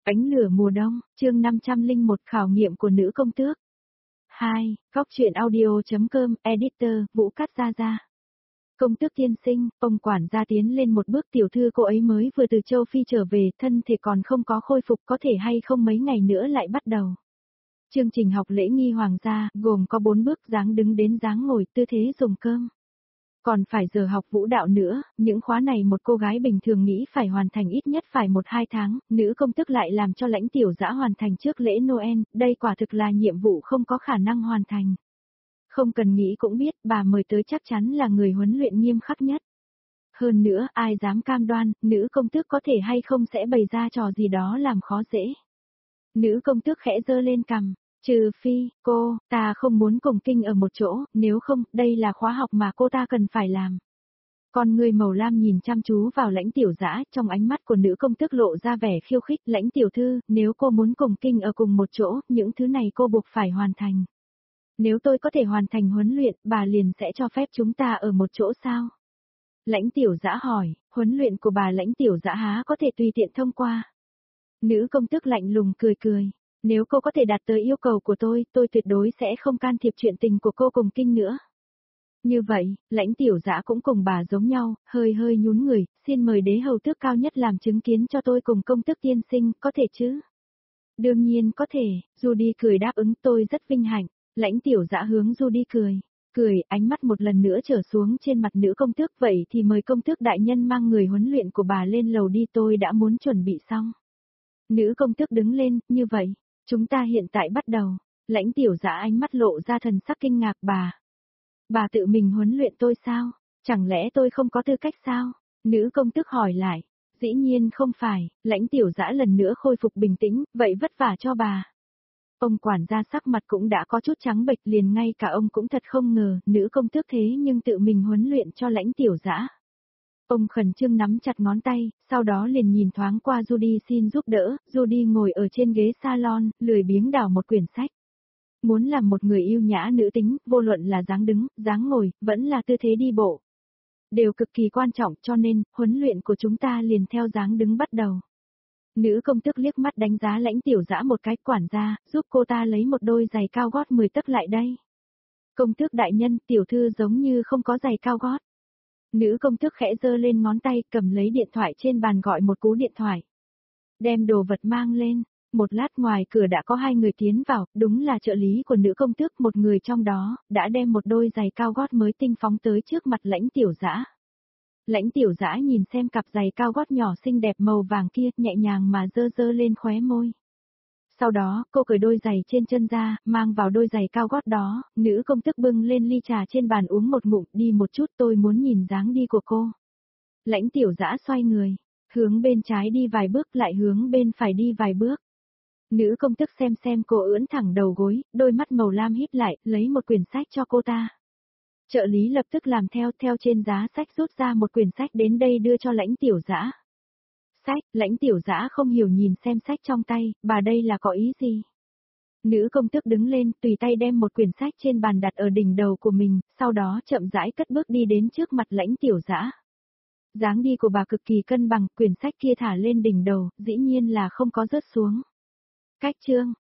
Ánh lửa mùa đông, chương 501 khảo nghiệm của nữ công tước. 2. Góc truyện audio.com, editor, Vũ Cát Gia Gia. Công tước tiên sinh, ông quản gia tiến lên một bước, tiểu thư cô ấy mới vừa từ châu Phi trở về, thân thể còn không có khôi phục, có thể hay không mấy ngày nữa lại bắt đầu. Chương trình học lễ nghi hoàng gia, gồm có 4 bước: dáng đứng đến dáng ngồi, tư thế dùng cơm. Còn phải giờ học vũ đạo nữa, những khóa này một cô gái bình thường nghĩ phải hoàn thành ít nhất phải 1-2 tháng, nữ công tước lại làm cho Lãnh Tiểu Dã hoàn thành trước lễ Noel, đây quả thực là nhiệm vụ không có khả năng hoàn thành. Không cần nghĩ cũng biết, bà mời tới chắc chắn là người huấn luyện nghiêm khắc nhất. Hơn nữa, ai dám cam đoan, nữ công tước có thể hay không sẽ bày ra trò gì đó làm khó dễ. Nữ công tước khẽ giơ lên cằm. Trừ phi, ta không muốn cùng kinh ở một chỗ, nếu không, đây là khóa học mà cô ta cần phải làm. Con người màu lam nhìn chăm chú vào Lãnh Tiểu Dã, trong ánh mắt của nữ công tước lộ ra vẻ khiêu khích. Lãnh tiểu thư, nếu cô muốn cùng kinh ở cùng một chỗ, những thứ này cô buộc phải hoàn thành. Nếu tôi có thể hoàn thành huấn luyện, bà liền sẽ cho phép chúng ta ở một chỗ sao? Lãnh Tiểu Dã hỏi, huấn luyện của bà Lãnh Tiểu Dã há có thể tùy tiện thông qua? Nữ công tước lạnh lùng cười cười. Nếu cô có thể đạt tới yêu cầu của tôi tuyệt đối sẽ không can thiệp chuyện tình của cô cùng kinh nữa. Như vậy, Lãnh Tiểu Dã cũng cùng bà giống nhau, hơi nhún người, xin mời đế hầu tước cao nhất làm chứng kiến cho tôi cùng công tước tiên sinh, có thể chứ? Đương nhiên có thể, Judy cười đáp ứng, tôi rất vinh hạnh. Lãnh Tiểu Dã hướng Judy cười, ánh mắt một lần nữa trở xuống trên mặt nữ công tước, vậy thì mời công tước đại nhân mang người huấn luyện của bà lên lầu đi, tôi đã muốn chuẩn bị xong. Nữ công tước đứng lên, như vậy. Chúng ta hiện tại bắt đầu. Lãnh Tiểu Dã ánh mắt lộ ra thần sắc kinh ngạc. Bà tự mình huấn luyện tôi sao? Chẳng lẽ tôi không có tư cách sao? Nữ công tước hỏi lại. Dĩ nhiên không phải, Lãnh Tiểu Dã lần nữa khôi phục bình tĩnh, vậy vất vả cho bà. Ông quản gia sắc mặt cũng đã có chút trắng bệch, liền ngay cả ông cũng thật không ngờ, nữ công tước thế nhưng tự mình huấn luyện cho Lãnh Tiểu Dã. Ông khẩn trương nắm chặt ngón tay, sau đó liền nhìn thoáng qua Judy xin giúp đỡ. Judy ngồi ở trên ghế salon, lười biếng đảo một quyển sách. Muốn làm một người yêu nhã nữ tính, vô luận là dáng đứng, dáng ngồi, vẫn là tư thế đi bộ, đều cực kỳ quan trọng, cho nên, huấn luyện của chúng ta liền theo dáng đứng bắt đầu. Nữ công tước liếc mắt đánh giá Lãnh Tiểu Dã một cái, quản gia, giúp cô ta lấy một đôi giày cao gót 10 tấc lại đây. Công tước đại nhân, tiểu thư giống như không có giày cao gót. Nữ công tước khẽ giơ lên ngón tay, cầm lấy điện thoại trên bàn gọi một cú điện thoại. Đem đồ vật mang lên. Một lát ngoài cửa đã có 2 người tiến vào, đúng là trợ lý của nữ công tước, một người trong đó đã đem một đôi giày cao gót mới tinh phóng tới trước mặt Lãnh Tiểu Dã. Lãnh Tiểu Dã nhìn xem cặp giày cao gót nhỏ xinh đẹp màu vàng kia, nhẹ nhàng mà giơ lên khóe môi. Sau đó, cô cởi đôi giày trên chân ra, mang vào đôi giày cao gót đó, nữ công tước bưng lên ly trà trên bàn uống một ngụm, đi một chút, tôi muốn nhìn dáng đi của cô. Lãnh Tiểu Dã xoay người, hướng bên trái đi vài bước, lại hướng bên phải đi vài bước. Nữ công tước xem cô ưỡn thẳng đầu gối, đôi mắt màu lam híp lại, lấy một quyển sách cho cô ta. Trợ lý lập tức làm theo trên giá sách rút ra một quyển sách đến đây đưa cho Lãnh Tiểu Dã. Sách, Lãnh Tiểu Dã không hiểu nhìn xem sách trong tay, bà đây là có ý gì? Nữ công tước đứng lên, tùy tay đem một quyển sách trên bàn đặt ở đỉnh đầu của mình, sau đó chậm rãi cất bước đi đến trước mặt Lãnh Tiểu Dã. Dáng đi của bà cực kỳ cân bằng, quyển sách kia thả lên đỉnh đầu, dĩ nhiên là không có rớt xuống. Cách chương,